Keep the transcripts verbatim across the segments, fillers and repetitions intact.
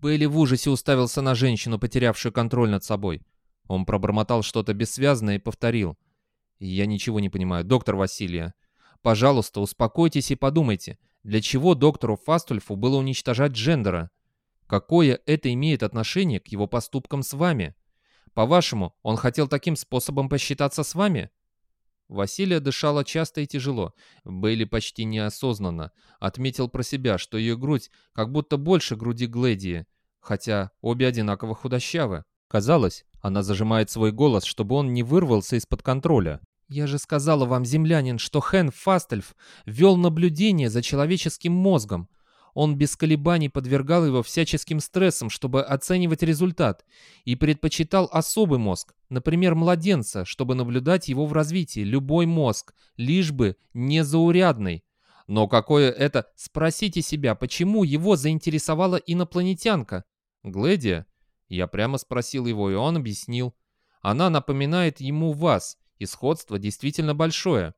Бейли в ужасе уставился на женщину, потерявшую контроль над собой. Он пробормотал что-то бессвязное и повторил. «Я ничего не понимаю, доктор Василия. Пожалуйста, успокойтесь и подумайте, для чего доктору Фастульфу было уничтожать Джендера? Какое это имеет отношение к его поступкам с вами? По-вашему, он хотел таким способом посчитаться с вами?» Василия дышала часто и тяжело. Бейли почти неосознанно отметил про себя, что ее грудь как будто больше груди Глэдии, хотя обе одинаково худощавы. Казалось, она зажимает свой голос, чтобы он не вырвался из-под контроля. «Я же сказала вам, землянин, что Хэн Фастельф вел наблюдение за человеческим мозгом. Он без колебаний подвергал его всяческим стрессам, чтобы оценивать результат, и предпочитал особый мозг, например, младенца, чтобы наблюдать его в развитии, любой мозг, лишь бы не заурядный. Но какое это... Спросите себя, почему его заинтересовала инопланетянка? Глэдия? Я прямо спросил его, и он объяснил. Она напоминает ему вас, и сходство действительно большое.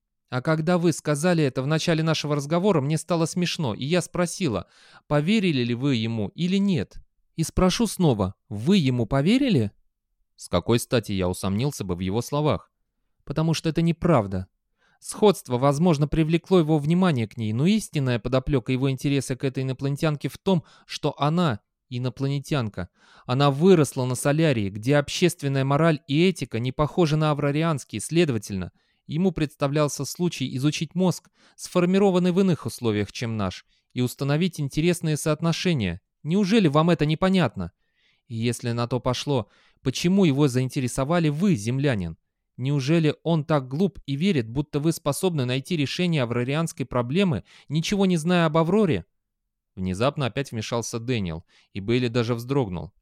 А когда вы сказали это в начале нашего разговора, мне стало смешно, и я спросила, поверили ли вы ему или нет. И спрошу снова, вы ему поверили? С какой стати я усомнился бы в его словах? Потому что это неправда. Сходство, возможно, привлекло его внимание к ней, но истинная подоплека его интереса к этой инопланетянке в том, что она инопланетянка. Она выросла на Солярии, где общественная мораль и этика не похожи на аврарианские, следовательно, ему представлялся случай изучить мозг, сформированный в иных условиях, чем наш, и установить интересные соотношения. Неужели вам это непонятно? И если на то пошло, почему его заинтересовали вы, землянин? Неужели он так глуп и верит, будто вы способны найти решение аврарианской проблемы, ничего не зная об Авроре? Внезапно опять вмешался Дэниел, и Бейли даже вздрогнул.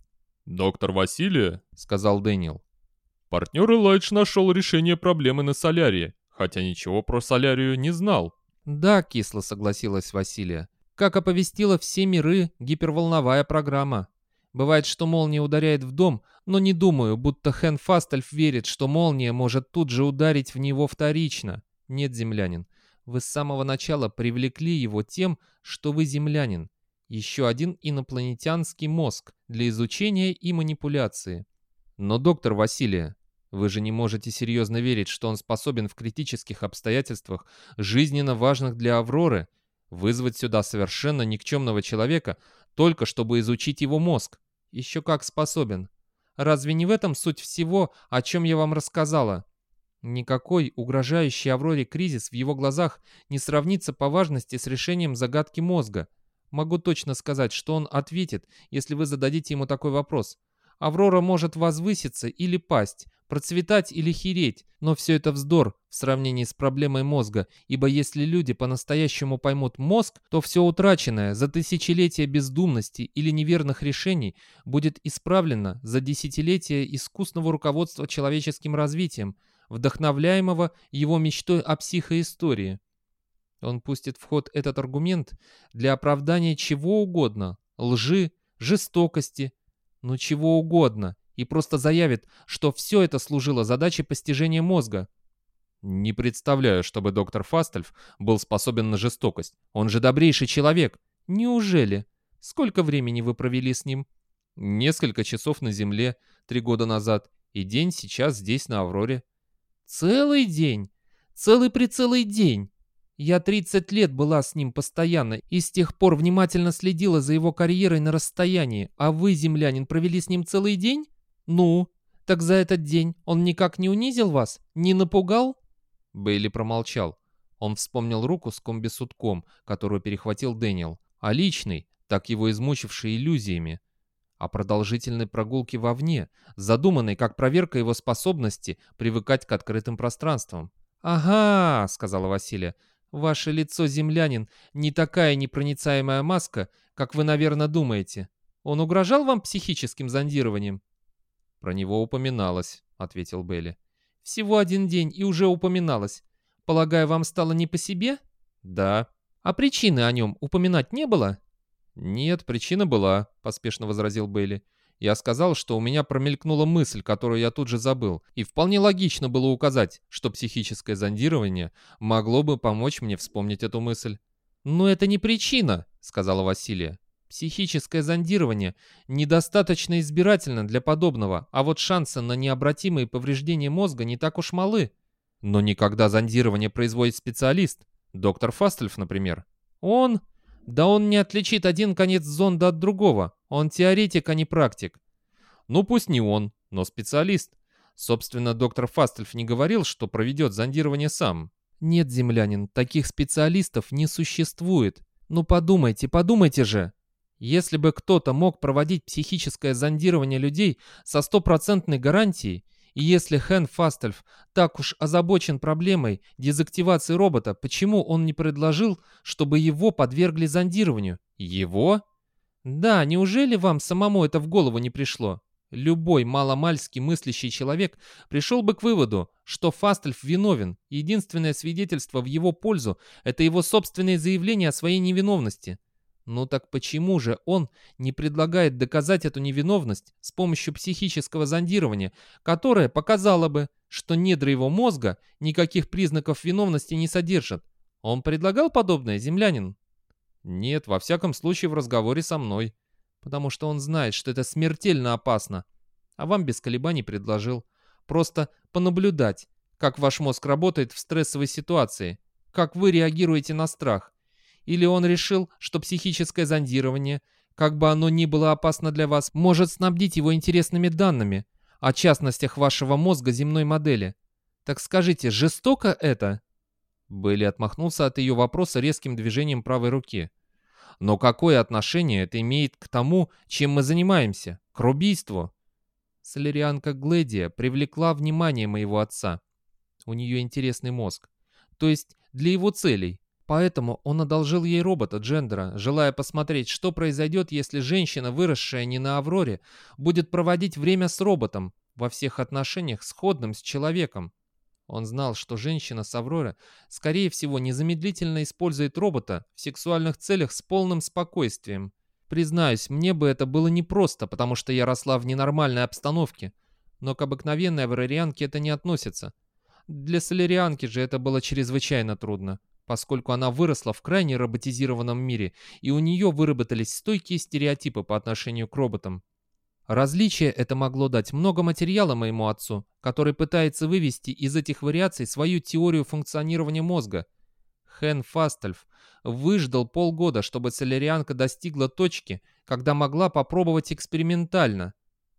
«Доктор Василия», — сказал Дэниел. «Партнер Элайдж нашел решение проблемы на Солярии, хотя ничего про Солярию не знал». «Да», — кисло согласилась Василия. «Как оповестила все миры гиперволновая программа. Бывает, что молния ударяет в дом, но не думаю, будто Хэн Фастельф верит, что молния может тут же ударить в него вторично. Нет, землянин, вы с самого начала привлекли его тем, что вы землянин. Еще один инопланетянский мозг для изучения и манипуляции. Но, доктор Василия, вы же не можете серьезно верить, что он способен в критических обстоятельствах, жизненно важных для Авроры, вызвать сюда совершенно никчемного человека, только чтобы изучить его мозг. Еще как способен. Разве не в этом суть всего, о чем я вам рассказала? Никакой угрожающий Авроре кризис в его глазах не сравнится по важности с решением загадки мозга. Могу точно сказать, что он ответит, если вы зададите ему такой вопрос. Аврора может возвыситься или пасть, процветать или хереть, но все это вздор в сравнении с проблемой мозга, ибо если люди по-настоящему поймут мозг, то все утраченное за тысячелетия бездумности или неверных решений будет исправлено за десятилетия искусного руководства человеческим развитием, вдохновляемого его мечтой о психоистории. Он пустит в ход этот аргумент для оправдания чего угодно, лжи, жестокости, ну чего угодно, и просто заявит, что все это служило задачей постижения мозга. Не представляю, чтобы доктор Фастельф был способен на жестокость. Он же добрейший человек. Неужели? Сколько времени вы провели с ним? Несколько часов на Земле, три года назад, и день сейчас здесь, на Авроре. Целый день? Целый-прицелый день? Я тридцать лет была с ним постоянно и с тех пор внимательно следила за его карьерой на расстоянии, а вы, землянин, провели с ним целый день? Ну, так за этот день он никак не унизил вас? Не напугал?» Бейли промолчал. Он вспомнил руку с комбисутком, которую перехватил Дэниел, а личный, так его измучивший иллюзиями, о продолжительной прогулке вовне, задуманной как проверка его способности привыкать к открытым пространствам. «Ага», — сказала Василия, — «ваше лицо, землянин, не такая непроницаемая маска, как вы, наверное, думаете. Он угрожал вам психическим зондированием?» «Про него упоминалось», — ответил Бейли. «Всего один день и уже упоминалось. Полагаю, вам стало не по себе?» «Да». «А причины о нем упоминать не было?» «Нет, причина была», — поспешно возразил Бейли. «Я сказал, что у меня промелькнула мысль, которую я тут же забыл, и вполне логично было указать, что психическое зондирование могло бы помочь мне вспомнить эту мысль». «Но это не причина», — сказала Василия. Психическое зондирование недостаточно избирательно для подобного, а вот шансы на необратимые повреждения мозга не так уж малы. Но никогда зондирование производит специалист. Доктор Фастельф, например. Он... Да он не отличит один конец зонда от другого. Он теоретик, а не практик. Ну пусть не он, но специалист. Собственно, доктор Фастельф не говорил, что проведет зондирование сам. Нет, землянин, таких специалистов не существует. Ну подумайте, подумайте же. Если бы кто-то мог проводить психическое зондирование людей со стопроцентной гарантией, и если Хэн Фастельф так уж озабочен проблемой дезактивации робота, почему он не предложил, чтобы его подвергли зондированию? Его? Да, неужели вам самому это в голову не пришло? Любой маломальски мыслящий человек пришел бы к выводу, что Фастельф виновен, и единственное свидетельство в его пользу – это его собственное заявление о своей невиновности. Ну так почему же он не предлагает доказать эту невиновность с помощью психического зондирования, которое показало бы, что недра его мозга никаких признаков виновности не содержат? Он предлагал подобное, землянин? Нет, во всяком случае в разговоре со мной, потому что он знает, что это смертельно опасно, а вам без колебаний предложил. Просто понаблюдать, как ваш мозг работает в стрессовой ситуации, как вы реагируете на страх. Или он решил, что психическое зондирование, как бы оно ни было опасно для вас, может снабдить его интересными данными о частностях вашего мозга земной модели. Так скажите, жестоко это? Белли отмахнулся от ее вопроса резким движением правой руки. Но какое отношение это имеет к тому, чем мы занимаемся? К убийству? Солерианка Гледия привлекла внимание моего отца. У нее интересный мозг. То есть для его целей. Поэтому он одолжил ей робота Джендера, желая посмотреть, что произойдет, если женщина, выросшая не на Авроре, будет проводить время с роботом, во всех отношениях сходным с человеком. Он знал, что женщина с Авроры, скорее всего, незамедлительно использует робота в сексуальных целях с полным спокойствием. Признаюсь, мне бы это было непросто, потому что я росла в ненормальной обстановке, но к обыкновенной аврорианке это не относится. Для солерианки же это было чрезвычайно трудно, поскольку она выросла в крайне роботизированном мире, и у нее выработались стойкие стереотипы по отношению к роботам. Различие это могло дать много материала моему отцу, который пытается вывести из этих вариаций свою теорию функционирования мозга. Хэн Фастельф выждал полгода, чтобы солерианка достигла точки, когда могла попробовать экспериментально.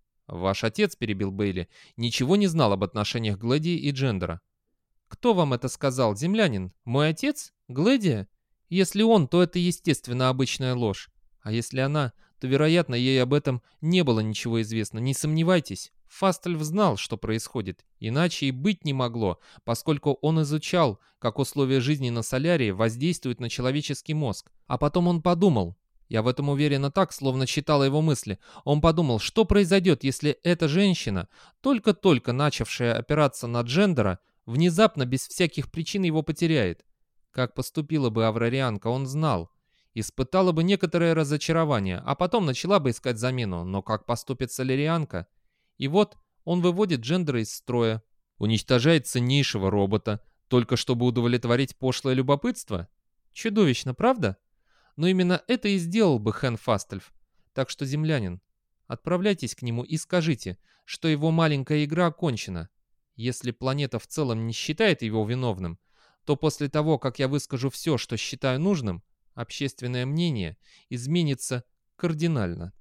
Ваш отец, перебил Бейли, ничего не знал об отношениях Гледии и Джендера. Кто вам это сказал, землянин? Мой отец? Гледия? Если он, то это, естественно, обычная ложь. А если она, то, вероятно, ей об этом не было ничего известно. Не сомневайтесь, Фастельф знал, что происходит. Иначе и быть не могло, поскольку он изучал, как условия жизни на Солярии воздействуют на человеческий мозг. А потом он подумал, я в этом уверена так, словно читала его мысли, он подумал, что произойдет, если эта женщина, только-только начавшая опираться на Джендера, внезапно, без всяких причин его потеряет. Как поступила бы аврорианка, он знал. Испытала бы некоторое разочарование, а потом начала бы искать замену. Но как поступит солерианка? И вот он выводит Джендера из строя, уничтожает ценнейшего робота, только чтобы удовлетворить пошлое любопытство? Чудовищно, правда? Но именно это и сделал бы Хэн Фастельф. Так что, землянин, отправляйтесь к нему и скажите, что его маленькая игра окончена. Если планета в целом не считает его виновным, то после того, как я выскажу все, что считаю нужным, общественное мнение изменится кардинально.